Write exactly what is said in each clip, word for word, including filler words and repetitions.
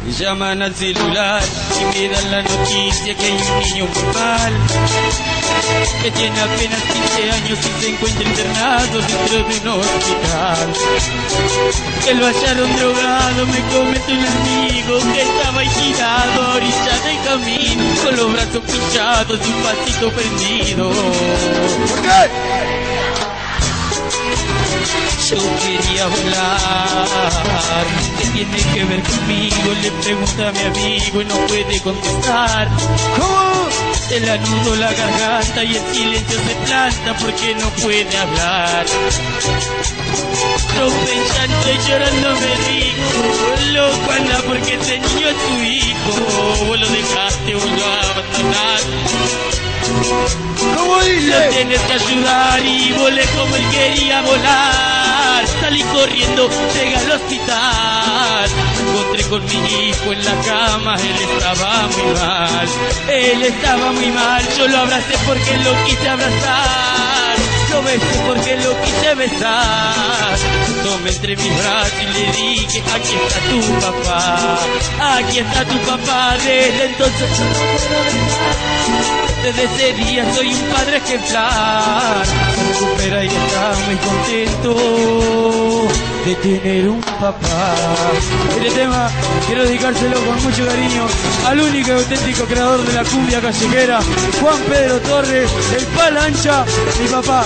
Llaman al celular y me dan la noticia que hay un niño muy mal, que tiene apenas quince años y se encuentra internado dentro de un hospital. Que lo hallaron drogado, me comenta un amigo que estaba ahí tirado a orilla del camino, con los brazos pinchados y un pasito prendido. ¿Por qué? Yo quería volar, ¿qué tiene que ver conmigo? Le pregunta a mi amigo y no puede contestar. ¿Cómo? Se le anudo la garganta y el silencio se planta porque no puede hablar. Rompe en llanto y llorando me dijo, loco anda porque ese niño es tu hijo. Vos lo dejaste, vos lo abandonaste. ¿Cómo dice? Lo tienes que ayudar y volé como él quería volar. Salí corriendo, llegué al hospital. Me encontré con mi hijo en la cama, él estaba muy mal. Él estaba muy mal, yo lo abracé porque lo quise abrazar. Lo besé porque lo quise besar. Tomé entre mis brazos y le dije, aquí está tu papá. Aquí está tu papá, desde entonces yo no puedo dejar. Desde ese día soy un padre ejemplar. Se recupera y está muy contento de tener un papá. Este tema quiero dedicárselo con mucho cariño al único y auténtico creador de la cumbia callejera, Juan Pedro Torres, el Palancha, mi papá.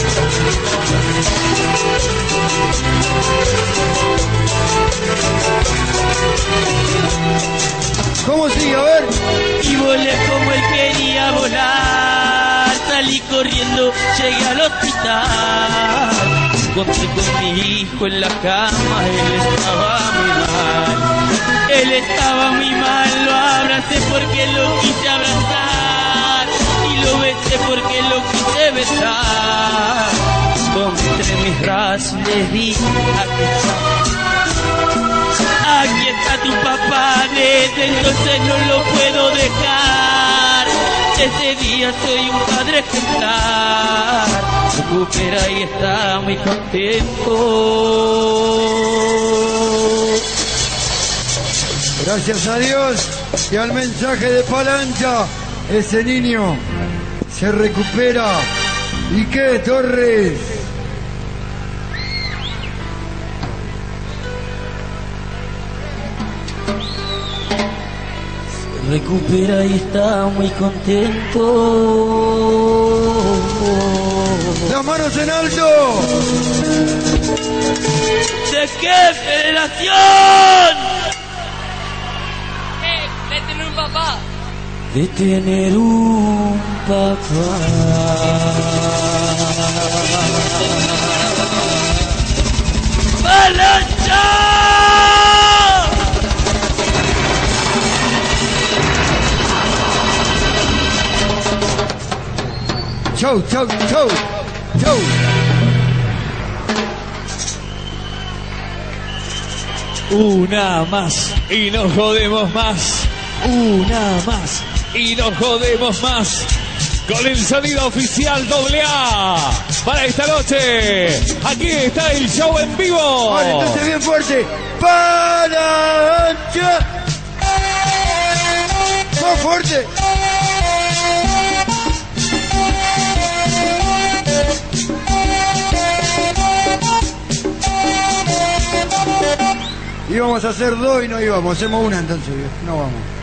¿Cómo sigue? A ver. Y volé como él quería volar. Salí corriendo, llegué al hospital. Encontré con mi hijo en la cama, él estaba muy mal. Él estaba muy mal, lo abracé porque lo quise abrazar. Y lo besé porque lo quise besar. Tomé entre mis brazos y le dije, aquí está. Aquí está tu papá, desde entonces no lo puedo dejar. Ese día soy un padre ejemplar. Recupera y está muy contento. Gracias a Dios y al mensaje de Palancha, ese niño se recupera. ¿Y qué, Torres? Recupera y está muy contento. ¡Las manos en alto! ¿De qué federación? Eh, de tener un papá. De tener un papá. ¡Palancha! Chau, chau, chau, chau. Una más y no jodemos más. Una más y no jodemos más. Con el sonido oficial doble A para esta noche. Aquí está el show en vivo. Vale, entonces bien fuerte. Palancha. Más fuerte. Íbamos a hacer dos y no íbamos, hacemos una entonces, no vamos.